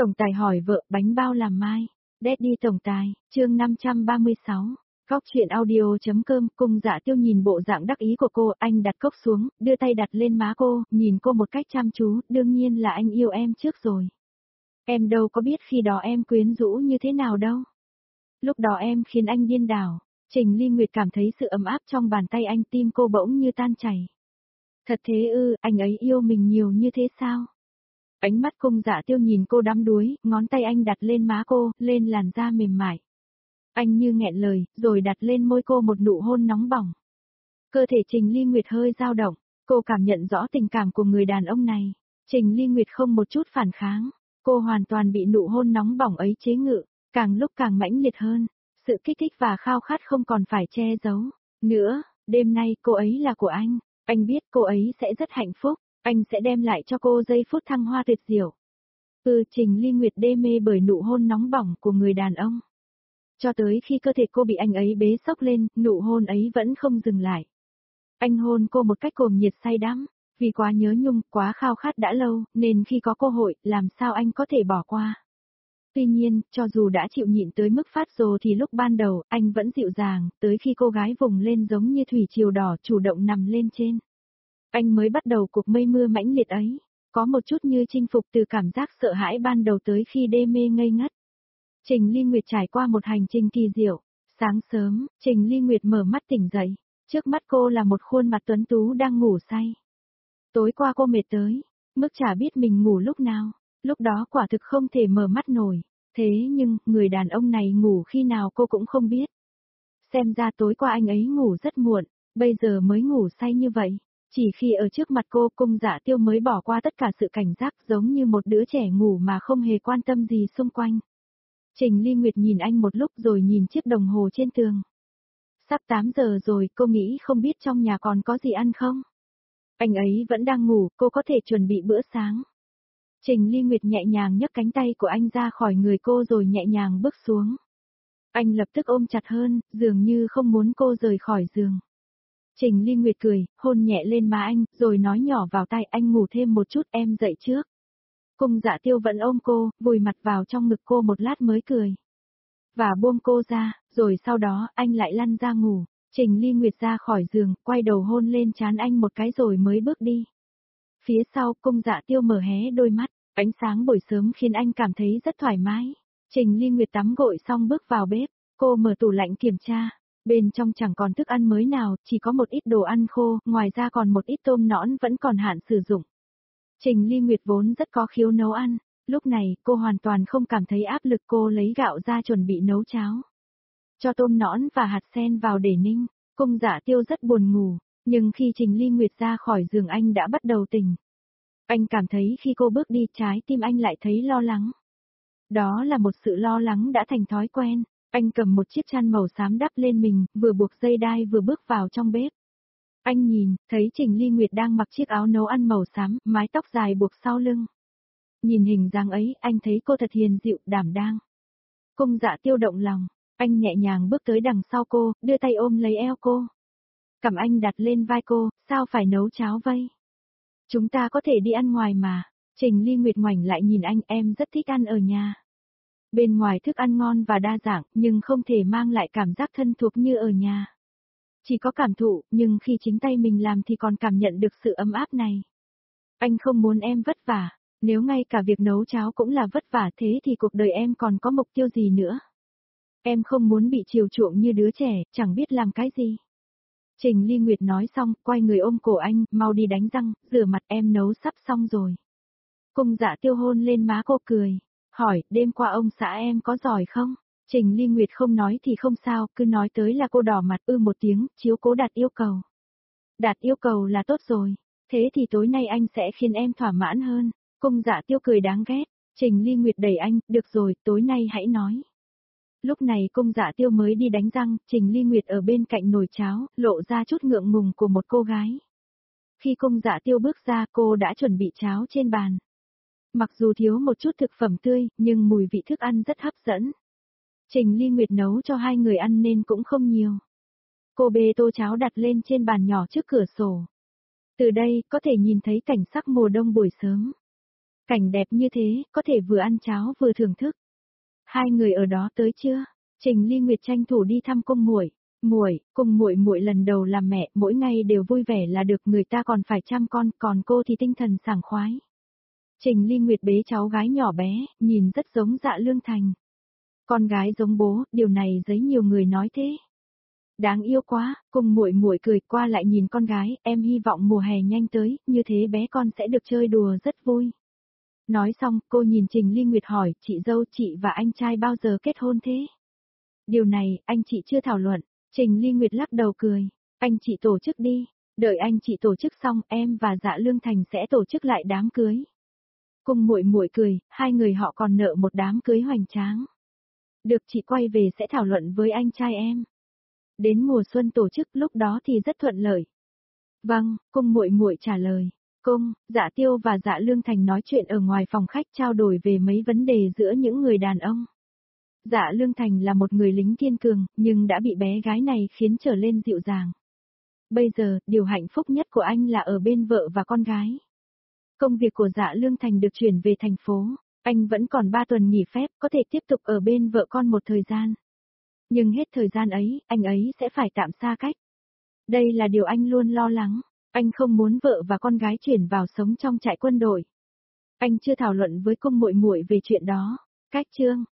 Tổng tài hỏi vợ bánh bao làm mai. Daddy tổng tài, chương 536. Góc chuyện audio.com. Cung Dạ Tiêu nhìn bộ dạng đắc ý của cô, anh đặt cốc xuống, đưa tay đặt lên má cô, nhìn cô một cách chăm chú, đương nhiên là anh yêu em trước rồi. Em đâu có biết khi đó em quyến rũ như thế nào đâu. Lúc đó em khiến anh điên đảo. Trình Ly Nguyệt cảm thấy sự ấm áp trong bàn tay anh, tim cô bỗng như tan chảy. Thật thế ư, anh ấy yêu mình nhiều như thế sao? Ánh mắt Cung Dạ Tiêu nhìn cô đắm đuối, ngón tay anh đặt lên má cô, lên làn da mềm mại. Anh như nghẹn lời, rồi đặt lên môi cô một nụ hôn nóng bỏng. Cơ thể Trình Ly Nguyệt hơi dao động, cô cảm nhận rõ tình cảm của người đàn ông này. Trình Ly Nguyệt không một chút phản kháng, cô hoàn toàn bị nụ hôn nóng bỏng ấy chế ngự, càng lúc càng mãnh liệt hơn. Sự kích thích và khao khát không còn phải che giấu nữa, đêm nay cô ấy là của anh biết cô ấy sẽ rất hạnh phúc, anh sẽ đem lại cho cô giây phút thăng hoa tuyệt diệu. Trình Ly Nguyệt đê mê bởi nụ hôn nóng bỏng của người đàn ông. Cho tới khi cơ thể cô bị anh ấy bế xốc lên, nụ hôn ấy vẫn không dừng lại. Anh hôn cô một cách cuồng nhiệt say đắm, vì quá nhớ nhung, quá khao khát đã lâu, nên khi có cơ hội, làm sao anh có thể bỏ qua. Tuy nhiên, cho dù đã chịu nhịn tới mức phát rồ thì lúc ban đầu, anh vẫn dịu dàng, tới khi cô gái vùng lên giống như thủy triều đỏ chủ động nằm lên trên. Anh mới bắt đầu cuộc mây mưa mãnh liệt ấy, có một chút như chinh phục từ cảm giác sợ hãi ban đầu tới khi đê mê ngây ngất. Trình Ly Nguyệt trải qua một hành trình kỳ diệu. Sáng sớm, Trình Ly Nguyệt mở mắt tỉnh dậy, trước mắt cô là một khuôn mặt tuấn tú đang ngủ say. Tối qua cô mệt tới, mức chả biết mình ngủ lúc nào, lúc đó quả thực không thể mở mắt nổi, thế nhưng, người đàn ông này ngủ khi nào cô cũng không biết. Xem ra tối qua anh ấy ngủ rất muộn, bây giờ mới ngủ say như vậy. Chỉ khi ở trước mặt cô, Cung Dạ Tiêu mới bỏ qua tất cả sự cảnh giác, giống như một đứa trẻ ngủ mà không hề quan tâm gì xung quanh. Trình Ly Nguyệt nhìn anh một lúc rồi nhìn chiếc đồng hồ trên tường. Sắp 8 giờ rồi, cô nghĩ không biết trong nhà còn có gì ăn không? Anh ấy vẫn đang ngủ, cô có thể chuẩn bị bữa sáng. Trình Ly Nguyệt nhẹ nhàng nhấc cánh tay của anh ra khỏi người cô rồi nhẹ nhàng bước xuống. Anh lập tức ôm chặt hơn, dường như không muốn cô rời khỏi giường. Trình Ly Nguyệt cười, hôn nhẹ lên má anh, rồi nói nhỏ vào tai anh ngủ thêm một chút, em dậy trước. Cung Dạ Tiêu vẫn ôm cô, vùi mặt vào trong ngực cô một lát mới cười. Và buông cô ra, rồi sau đó anh lại lăn ra ngủ. Trình Ly Nguyệt ra khỏi giường, quay đầu hôn lên trán anh một cái rồi mới bước đi. Phía sau, Cung Dạ Tiêu mở hé đôi mắt, ánh sáng buổi sớm khiến anh cảm thấy rất thoải mái. Trình Ly Nguyệt tắm gội xong bước vào bếp, cô mở tủ lạnh kiểm tra. Bên trong chẳng còn thức ăn mới nào, chỉ có một ít đồ ăn khô, ngoài ra còn một ít tôm nõn vẫn còn hạn sử dụng. Trình Ly Nguyệt vốn rất có khiếu nấu ăn, lúc này cô hoàn toàn không cảm thấy áp lực, cô lấy gạo ra chuẩn bị nấu cháo. Cho tôm nõn và hạt sen vào để ninh, Cung Dạ Tiêu rất buồn ngủ, nhưng khi Trình Ly Nguyệt ra khỏi giường anh đã bắt đầu tỉnh. Anh cảm thấy khi cô bước đi trái tim anh lại thấy lo lắng. Đó là một sự lo lắng đã thành thói quen. Anh cầm một chiếc chăn màu xám đắp lên mình, vừa buộc dây đai vừa bước vào trong bếp. Anh nhìn, thấy Trình Ly Nguyệt đang mặc chiếc áo nấu ăn màu xám, mái tóc dài buộc sau lưng. Nhìn hình dáng ấy, anh thấy cô thật hiền dịu, đảm đang. Cung Dạ Tiêu động lòng, anh nhẹ nhàng bước tới đằng sau cô, đưa tay ôm lấy eo cô. Cầm anh đặt lên vai cô, sao phải nấu cháo vậy? Chúng ta có thể đi ăn ngoài mà. Trình Ly Nguyệt ngoảnh lại nhìn anh, em rất thích ăn ở nhà. Bên ngoài thức ăn ngon và đa dạng, nhưng không thể mang lại cảm giác thân thuộc như ở nhà. Chỉ có cảm thụ, nhưng khi chính tay mình làm thì còn cảm nhận được sự ấm áp này. Anh không muốn em vất vả, nếu ngay cả việc nấu cháo cũng là vất vả thế thì cuộc đời em còn có mục tiêu gì nữa. Em không muốn bị chiều chuộng như đứa trẻ, chẳng biết làm cái gì. Trình Ly Nguyệt nói xong, quay người ôm cổ anh, mau đi đánh răng, rửa mặt, em nấu sắp xong rồi. Cung Dạ Tiêu hôn lên má cô cười. Hỏi, đêm qua ông xã em có giỏi không? Trình Ly Nguyệt không nói thì không sao, cứ nói tới là cô đỏ mặt một tiếng, chiếu cố đạt yêu cầu. Đạt yêu cầu là tốt rồi, thế thì tối nay anh sẽ khiến em thỏa mãn hơn. Cung Dạ Tiêu cười đáng ghét, Trình Ly Nguyệt đẩy anh, được rồi, tối nay hãy nói. Lúc này Cung Dạ Tiêu mới đi đánh răng, Trình Ly Nguyệt ở bên cạnh nồi cháo, lộ ra chút ngượng ngùng của một cô gái. Khi Cung Dạ Tiêu bước ra, cô đã chuẩn bị cháo trên bàn. Mặc dù thiếu một chút thực phẩm tươi, nhưng mùi vị thức ăn rất hấp dẫn. Trình Ly Nguyệt nấu cho hai người ăn nên cũng không nhiều. Cô bê tô cháo đặt lên trên bàn nhỏ trước cửa sổ. Từ đây, có thể nhìn thấy cảnh sắc mùa đông buổi sớm. Cảnh đẹp như thế, có thể vừa ăn cháo vừa thưởng thức. Hai người ở đó tới chưa? Trình Ly Nguyệt tranh thủ đi thăm cung muội. Muội, cùng muội muội lần đầu làm mẹ, mỗi ngày đều vui vẻ là được, người ta còn phải chăm con, còn cô thì tinh thần sảng khoái. Trình Ly Nguyệt bế cháu gái nhỏ bé, nhìn rất giống Dạ Lương Thành. Con gái giống bố, điều này giấy nhiều người nói thế. Đáng yêu quá, cùng muội muội cười qua lại nhìn con gái, em hy vọng mùa hè nhanh tới, như thế bé con sẽ được chơi đùa rất vui. Nói xong, cô nhìn Trình Ly Nguyệt hỏi, chị dâu chị và anh trai bao giờ kết hôn thế? Điều này, anh chị chưa thảo luận. Trình Ly Nguyệt lắc đầu cười. Anh chị tổ chức đi. Đợi anh chị tổ chức xong, em và Dạ Lương Thành sẽ tổ chức lại đám cưới. Cùng muội muội cười, hai người họ còn nợ một đám cưới hoành tráng. Được, chị quay về sẽ thảo luận với anh trai em. Đến mùa xuân tổ chức, lúc đó thì rất thuận lợi. Vâng, cung muội muội trả lời. Cung, Dạ Tiêu và Dạ Lương Thành nói chuyện ở ngoài phòng khách, trao đổi về mấy vấn đề giữa những người đàn ông. Dạ Lương Thành là một người lính kiên cường, nhưng đã bị bé gái này khiến trở lên dịu dàng. Bây giờ, điều hạnh phúc nhất của anh là ở bên vợ và con gái. Công việc của Dạ Lương Thành được chuyển về thành phố, anh vẫn còn 3 tuần nghỉ phép, có thể tiếp tục ở bên vợ con một thời gian. Nhưng hết thời gian ấy, anh ấy sẽ phải tạm xa cách. Đây là điều anh luôn lo lắng, anh không muốn vợ và con gái chuyển vào sống trong trại quân đội. Anh chưa thảo luận với cung muội muội về chuyện đó. Cách chương